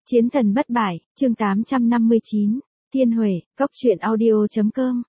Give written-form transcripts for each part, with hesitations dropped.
Chiến thần bất bại, chương 859, Thiên Huệ, Cốc truyện audio.com,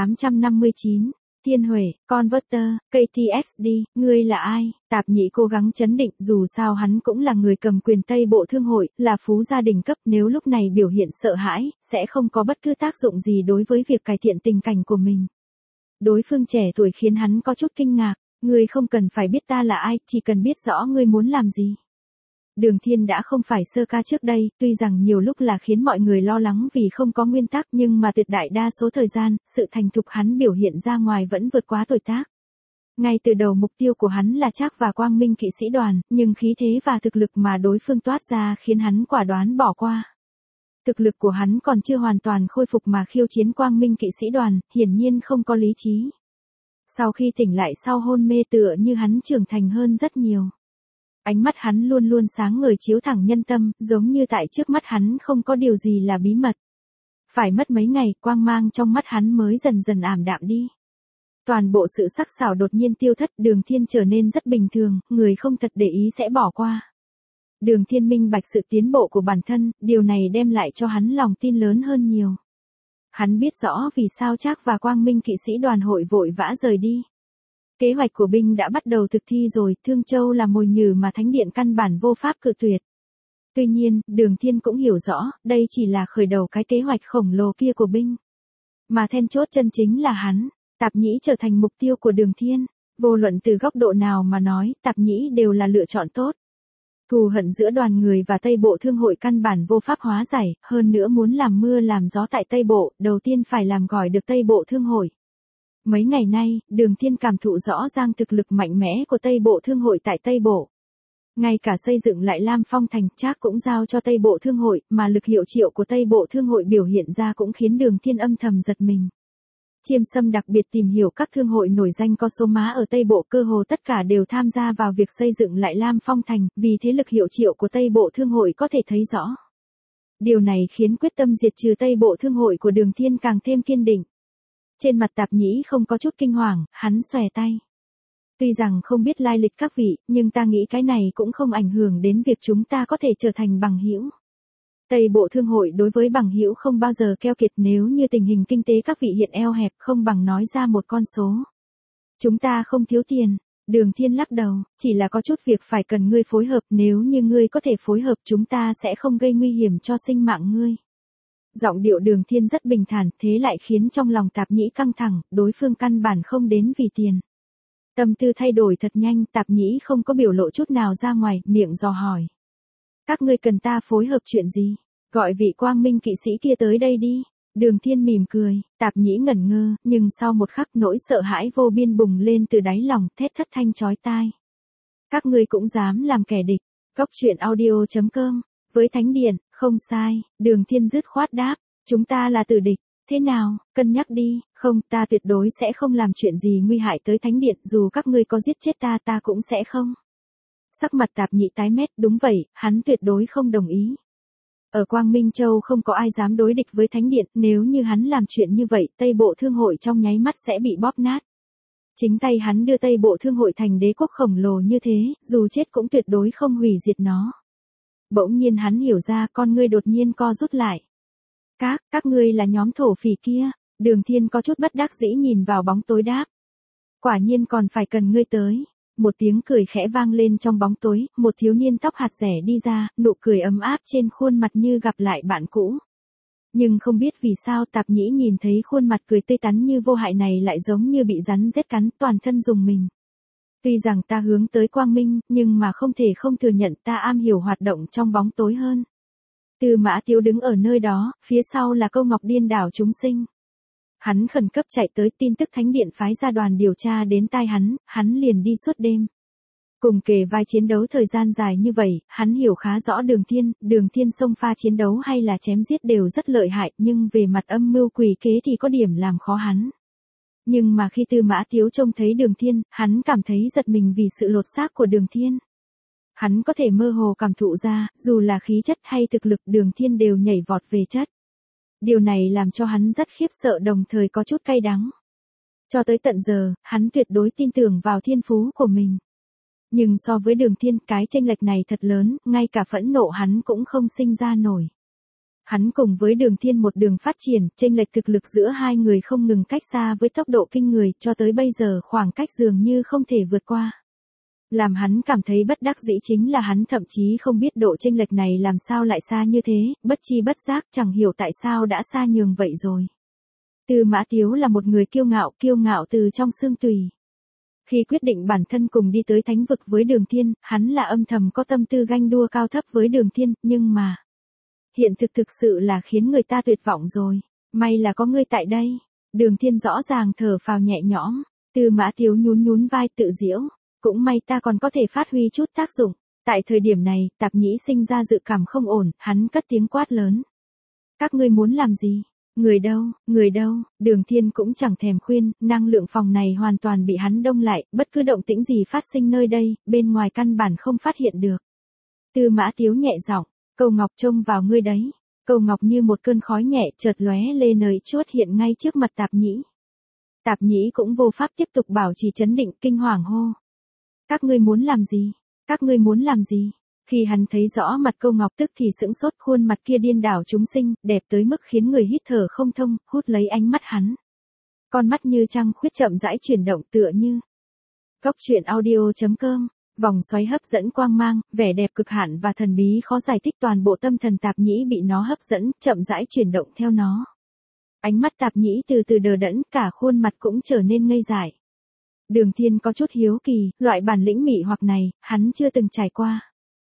859, Thiên Huệ, Converter, KTXD, ngươi là ai? Tạp Nhĩ cố gắng chấn định, dù sao hắn cũng là người cầm quyền Tây Bộ Thương hội, là phú gia đình cấp, nếu lúc này biểu hiện sợ hãi, sẽ không có bất cứ tác dụng gì đối với việc cải thiện tình cảnh của mình. Đối phương trẻ tuổi khiến hắn có chút kinh ngạc, ngươi không cần phải biết ta là ai, chỉ cần biết rõ ngươi muốn làm gì. Đường Thiên đã không phải sơ ca trước đây, tuy rằng nhiều lúc là khiến mọi người lo lắng vì không có nguyên tắc, nhưng mà tuyệt đại đa số thời gian, sự thành thục hắn biểu hiện ra ngoài vẫn vượt quá tuổi tác. Ngay từ đầu mục tiêu của hắn là Trác và Quang Minh kỵ sĩ đoàn, nhưng khí thế và thực lực mà đối phương toát ra khiến hắn quả đoán bỏ qua. Thực lực của hắn còn chưa hoàn toàn khôi phục mà khiêu chiến Quang Minh kỵ sĩ đoàn, hiển nhiên không có lý trí. Sau khi tỉnh lại sau hôn mê tựa như hắn trưởng thành hơn rất nhiều. Ánh mắt hắn luôn luôn sáng ngời chiếu thẳng nhân tâm, giống như tại trước mắt hắn không có điều gì là bí mật. Phải mất mấy ngày, quang mang trong mắt hắn mới dần dần ảm đạm đi. Toàn bộ sự sắc sảo đột nhiên tiêu thất, Đường Thiên trở nên rất bình thường, người không thật để ý sẽ bỏ qua. Đường Thiên minh bạch sự tiến bộ của bản thân, điều này đem lại cho hắn lòng tin lớn hơn nhiều. Hắn biết rõ vì sao Trác và Quang Minh kỵ sĩ đoàn hội vội vã rời đi. Kế hoạch của binh đã bắt đầu thực thi rồi, Thương Châu là mồi nhử mà Thánh Điện căn bản vô pháp cự tuyệt. Tuy nhiên, Đường Thiên cũng hiểu rõ, đây chỉ là khởi đầu cái kế hoạch khổng lồ kia của binh. Mà then chốt chân chính là hắn, Tạp Nhĩ trở thành mục tiêu của Đường Thiên. Vô luận từ góc độ nào mà nói, Tạp Nhĩ đều là lựa chọn tốt. Thù hận giữa đoàn người và Tây Bộ Thương hội căn bản vô pháp hóa giải, hơn nữa muốn làm mưa làm gió tại Tây Bộ, đầu tiên phải làm gỏi được Tây Bộ Thương hội. Mấy ngày nay, Đường Thiên cảm thụ rõ ràng thực lực mạnh mẽ của Tây Bộ Thương hội tại Tây Bộ. Ngay cả xây dựng lại Lam Phong thành Trác cũng giao cho Tây Bộ Thương hội, mà lực hiệu triệu của Tây Bộ Thương hội biểu hiện ra cũng khiến Đường Thiên âm thầm giật mình. Chiêm Sâm đặc biệt tìm hiểu các thương hội nổi danh có số má ở Tây Bộ, cơ hồ tất cả đều tham gia vào việc xây dựng lại Lam Phong thành, vì thế lực hiệu triệu của Tây Bộ Thương hội có thể thấy rõ. Điều này khiến quyết tâm diệt trừ Tây Bộ Thương hội của Đường Thiên càng thêm kiên định. Trên mặt Tạp Nhĩ không có chút kinh hoàng, hắn xòe tay. Tuy rằng không biết lai lịch các vị, nhưng ta nghĩ cái này cũng không ảnh hưởng đến việc chúng ta có thể trở thành bằng hữu. Tây Bộ Thương hội đối với bằng hữu không bao giờ keo kiệt, nếu như tình hình kinh tế các vị hiện eo hẹp không bằng nói ra một con số. Chúng ta không thiếu tiền. Đường Thiên lắc đầu, chỉ là có chút việc phải cần ngươi phối hợp, nếu như ngươi có thể phối hợp chúng ta sẽ không gây nguy hiểm cho sinh mạng ngươi. Giọng điệu Đường Thiên rất bình thản, thế lại khiến trong lòng Tạp Nhĩ căng thẳng, đối phương căn bản không đến vì tiền. Tâm tư thay đổi thật nhanh, Tạp Nhĩ không có biểu lộ chút nào ra ngoài, miệng dò hỏi. Các ngươi cần ta phối hợp chuyện gì? Gọi vị Quang Minh kỵ sĩ kia tới đây đi. Đường Thiên mỉm cười, Tạp Nhĩ ngẩn ngơ, nhưng sau một khắc nỗi sợ hãi vô biên bùng lên từ đáy lòng, thét thất thanh chói tai. Các ngươi cũng dám làm kẻ địch. Cốc truyện audio.com. Với Thánh Điện, không sai, Đường Thiên dứt khoát đáp, chúng ta là tử địch, thế nào, cân nhắc đi, không, ta tuyệt đối sẽ không làm chuyện gì nguy hại tới Thánh Điện, dù các ngươi có giết chết ta cũng sẽ không. Sắc mặt Tạp Nhĩ tái mét, đúng vậy, hắn tuyệt đối không đồng ý. Ở Quang Minh Châu không có ai dám đối địch với Thánh Điện, nếu như hắn làm chuyện như vậy, Tây Bộ Thương hội trong nháy mắt sẽ bị bóp nát. Chính tay hắn đưa Tây Bộ Thương hội thành đế quốc khổng lồ như thế, dù chết cũng tuyệt đối không hủy diệt nó. Bỗng nhiên hắn hiểu ra, con ngươi đột nhiên co rút lại. Các ngươi là nhóm thổ phỉ kia. Đường Thiên có chút bất đắc dĩ nhìn vào bóng tối đáp. Quả nhiên còn phải cần ngươi tới. Một tiếng cười khẽ vang lên trong bóng tối, một thiếu niên tóc hạt rẻ đi ra, nụ cười ấm áp trên khuôn mặt như gặp lại bạn cũ. Nhưng không biết vì sao Tạp Nhĩ nhìn thấy khuôn mặt cười tươi tắn như vô hại này lại giống như bị rắn rết cắn, toàn thân rùng mình. Tuy rằng ta hướng tới Quang Minh, nhưng mà không thể không thừa nhận ta am hiểu hoạt động trong bóng tối hơn. Tư Mã Tiếu đứng ở nơi đó, phía sau là Câu Ngọc điên đảo chúng sinh. Hắn khẩn cấp chạy tới, tin tức Thánh Điện phái ra đoàn điều tra đến tai hắn liền đi suốt đêm. Cùng kề vai chiến đấu thời gian dài như vậy, hắn hiểu khá rõ Đường Thiên xông pha chiến đấu hay là chém giết đều rất lợi hại, nhưng về mặt âm mưu quỷ kế thì có điểm làm khó hắn. Nhưng mà khi Tư Mã Tiếu trông thấy Đường Thiên, hắn cảm thấy giật mình vì sự lột xác của Đường Thiên. Hắn có thể mơ hồ cảm thụ ra, dù là khí chất hay thực lực Đường Thiên đều nhảy vọt về chất. Điều này làm cho hắn rất khiếp sợ đồng thời có chút cay đắng. Cho tới tận giờ, hắn tuyệt đối tin tưởng vào thiên phú của mình. Nhưng so với Đường Thiên, cái chênh lệch này thật lớn, ngay cả phẫn nộ hắn cũng không sinh ra nổi. Hắn cùng với Đường Thiên một đường phát triển, chênh lệch thực lực giữa hai người không ngừng cách xa với tốc độ kinh người, cho tới bây giờ khoảng cách dường như không thể vượt qua. Làm hắn cảm thấy bất đắc dĩ chính là hắn thậm chí không biết độ chênh lệch này làm sao lại xa như thế, bất chi bất giác chẳng hiểu tại sao đã xa nhường vậy rồi. Tư Mã Tiếu là một người kiêu ngạo từ trong xương tùy. Khi quyết định bản thân cùng đi tới thánh vực với Đường Thiên, hắn là âm thầm có tâm tư ganh đua cao thấp với Đường Thiên, nhưng mà hiện thực thực sự là khiến người ta tuyệt vọng rồi. May là có ngươi tại đây. Đường Thiên rõ ràng thở phào nhẹ nhõm. Tư Mã Tiếu nhún vai tự giễu. Cũng may ta còn có thể phát huy chút tác dụng. Tại thời điểm này, Tạp Nhĩ sinh ra dự cảm không ổn, hắn cất tiếng quát lớn. Các ngươi muốn làm gì? Người đâu? Đường Thiên cũng chẳng thèm khuyên, năng lượng phòng này hoàn toàn bị hắn đông lại, bất cứ động tĩnh gì phát sinh nơi đây, bên ngoài căn bản không phát hiện được. Tư Mã Tiếu nhẹ giọng, Câu Ngọc trông vào ngươi đấy. Câu Ngọc như một cơn khói nhẹ chợt lóe lên nơi chuốt hiện ngay trước mặt Tạp Nhĩ. Tạp Nhĩ cũng vô pháp tiếp tục bảo trì trấn định, kinh hoàng hô. Các ngươi muốn làm gì? Khi hắn thấy rõ mặt Câu Ngọc tức thì sững sốt, khuôn mặt kia điên đảo chúng sinh, đẹp tới mức khiến người hít thở không thông, hút lấy ánh mắt hắn. Con mắt như trăng khuyết chậm rãi chuyển động tựa như. Góc truyện audio.com, vòng xoáy hấp dẫn quang mang, vẻ đẹp cực hạn và thần bí khó giải thích, toàn bộ tâm thần Tạp Nhĩ bị nó hấp dẫn, chậm rãi chuyển động theo nó. Ánh mắt Tạp Nhĩ từ từ đờ đẫn, cả khuôn mặt cũng trở nên ngây dại. Đường Thiên có chút hiếu kỳ, loại bản lĩnh mị hoặc này, hắn chưa từng trải qua.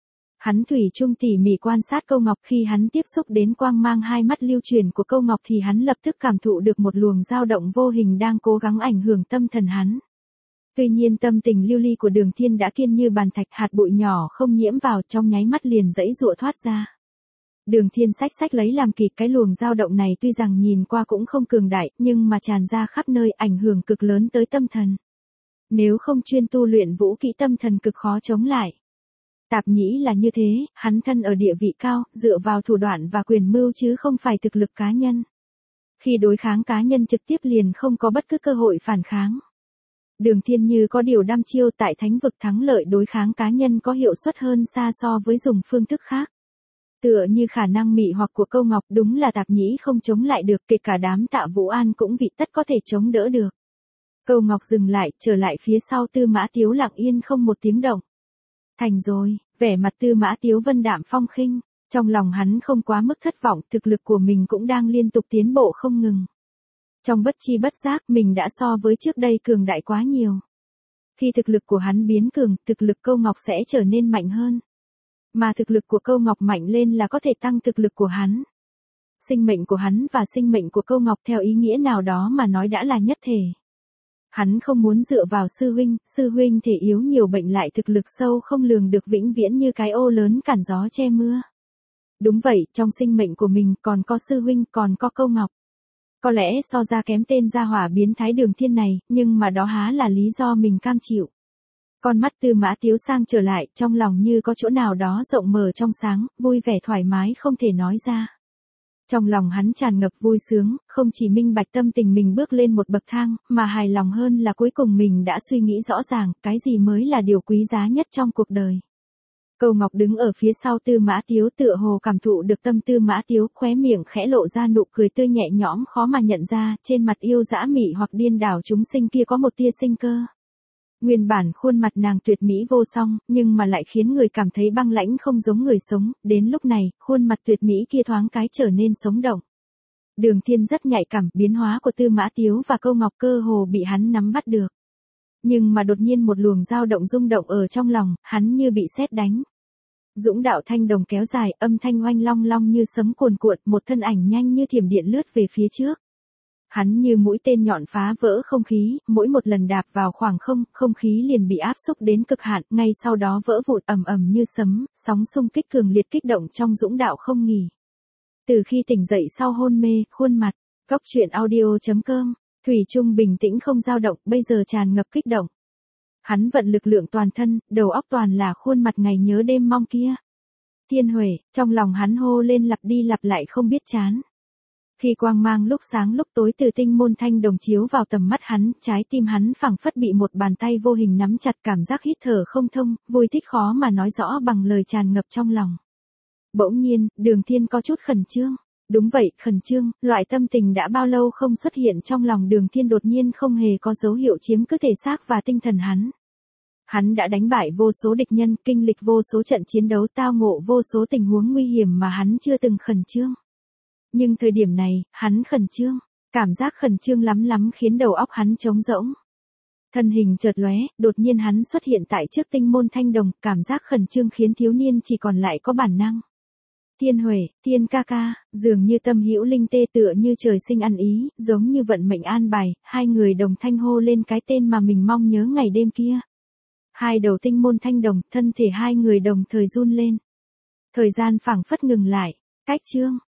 Hắn thủy chung tỉ mỉ quan sát Câu Ngọc, khi hắn tiếp xúc đến quang mang hai mắt lưu truyền của Câu Ngọc thì hắn lập tức cảm thụ được một luồng dao động vô hình đang cố gắng ảnh hưởng tâm thần hắn. Tuy nhiên tâm tình lưu ly của Đường Thiên đã kiên như bàn thạch, hạt bụi nhỏ không nhiễm vào, trong nháy mắt liền giãy giụa thoát ra. Đường Thiên xách lấy làm kỳ, cái luồng dao động này tuy rằng nhìn qua cũng không cường đại, nhưng mà tràn ra khắp nơi, ảnh hưởng cực lớn tới tâm thần. Nếu không chuyên tu luyện vũ kỹ tâm thần cực khó chống lại. Tạp Nhĩ là như thế, hắn thân ở địa vị cao, dựa vào thủ đoạn và quyền mưu chứ không phải thực lực cá nhân. Khi đối kháng cá nhân trực tiếp liền không có bất cứ cơ hội phản kháng. Đường Thiên như có điều đăm chiêu, tại thánh vực thắng lợi đối kháng cá nhân có hiệu suất hơn xa so với dùng phương thức khác. Tựa như khả năng mị hoặc của Câu Ngọc, đúng là Tạp Nhĩ không chống lại được, kể cả đám Tạ Vũ An cũng vị tất có thể chống đỡ được. Câu Ngọc dừng lại, trở lại phía sau Tư Mã Tiếu lặng yên không một tiếng động. Thành rồi, vẻ mặt Tư Mã Tiếu vân đạm phong khinh, trong lòng hắn không quá mức thất vọng, thực lực của mình cũng đang liên tục tiến bộ không ngừng. Trong bất chi bất giác mình đã so với trước đây cường đại quá nhiều. Khi thực lực của hắn biến cường, thực lực Câu Ngọc sẽ trở nên mạnh hơn. Mà thực lực của Câu Ngọc mạnh lên là có thể tăng thực lực của hắn. Sinh mệnh của hắn và sinh mệnh của Câu Ngọc theo ý nghĩa nào đó mà nói đã là nhất thể. Hắn không muốn dựa vào sư huynh thể yếu nhiều bệnh lại thực lực sâu không lường được vĩnh viễn như cái ô lớn cản gió che mưa. Đúng vậy, trong sinh mệnh của mình còn có sư huynh, còn có Câu Ngọc. Có lẽ so ra kém tên gia hỏa biến thái Đường Thiên này, nhưng mà đó há là lý do mình cam chịu. Con mắt Tư Mã Tiếu sang trở lại, trong lòng như có chỗ nào đó rộng mở trong sáng, vui vẻ thoải mái không thể nói ra. Trong lòng hắn tràn ngập vui sướng, không chỉ minh bạch tâm tình mình bước lên một bậc thang, mà hài lòng hơn là cuối cùng mình đã suy nghĩ rõ ràng, cái gì mới là điều quý giá nhất trong cuộc đời. Câu Ngọc đứng ở phía sau Tư Mã Tiếu tựa hồ cảm thụ được tâm Tư Mã Tiếu, khóe miệng khẽ lộ ra nụ cười tươi nhẹ nhõm khó mà nhận ra, trên mặt yêu dã mị hoặc điên đảo chúng sinh kia có một tia sinh cơ. Nguyên bản khuôn mặt nàng tuyệt mỹ vô song, nhưng mà lại khiến người cảm thấy băng lãnh không giống người sống, đến lúc này, khuôn mặt tuyệt mỹ kia thoáng cái trở nên sống động. Đường Thiên rất nhạy cảm, biến hóa của Tư Mã Tiếu và Câu Ngọc cơ hồ bị hắn nắm bắt được. Nhưng mà đột nhiên một luồng dao động rung động ở trong lòng, hắn như bị sét đánh. Dũng đạo thanh đồng kéo dài, âm thanh oanh long long như sấm cuồn cuộn, một thân ảnh nhanh như thiểm điện lướt về phía trước. Hắn như mũi tên nhọn phá vỡ không khí, mỗi một lần đạp vào khoảng không, không khí liền bị áp xúc đến cực hạn, ngay sau đó vỡ vụn ầm ầm như sấm, sóng xung kích cường liệt kích động trong dũng đạo không nghỉ. Từ khi tỉnh dậy sau hôn mê, khuôn mặt, góc truyện audio.com, thủy chung bình tĩnh không dao động, bây giờ tràn ngập kích động. Hắn vận lực lượng toàn thân, đầu óc toàn là khuôn mặt ngày nhớ đêm mong kia. Thiên Huệ, trong lòng hắn hô lên lặp đi lặp lại không biết chán. Khi quang mang lúc sáng lúc tối từ tinh môn thanh đồng chiếu vào tầm mắt hắn, trái tim hắn phảng phất bị một bàn tay vô hình nắm chặt, cảm giác hít thở không thông, vui thích khó mà nói rõ bằng lời tràn ngập trong lòng. Bỗng nhiên, Đường Thiên có chút khẩn trương. Đúng vậy, khẩn trương, loại tâm tình đã bao lâu không xuất hiện trong lòng Đường Thiên đột nhiên không hề có dấu hiệu chiếm cứ thể xác và tinh thần hắn. Hắn đã đánh bại vô số địch nhân, kinh lịch vô số trận chiến đấu, tao ngộ vô số tình huống nguy hiểm mà hắn chưa từng khẩn trương. Nhưng thời điểm này, hắn khẩn trương, cảm giác khẩn trương lắm lắm khiến đầu óc hắn trống rỗng. Thân hình chợt lóe, đột nhiên hắn xuất hiện tại trước tinh môn thanh đồng, cảm giác khẩn trương khiến thiếu niên chỉ còn lại có bản năng. Thiên Huệ, Thiên ca ca, dường như tâm hữu linh tê, tựa như trời sinh ăn ý, giống như vận mệnh an bài, hai người đồng thanh hô lên cái tên mà mình mong nhớ ngày đêm kia. Hai đầu tinh môn thanh đồng, thân thể hai người đồng thời run lên. Thời gian phảng phất ngừng lại, cách chương.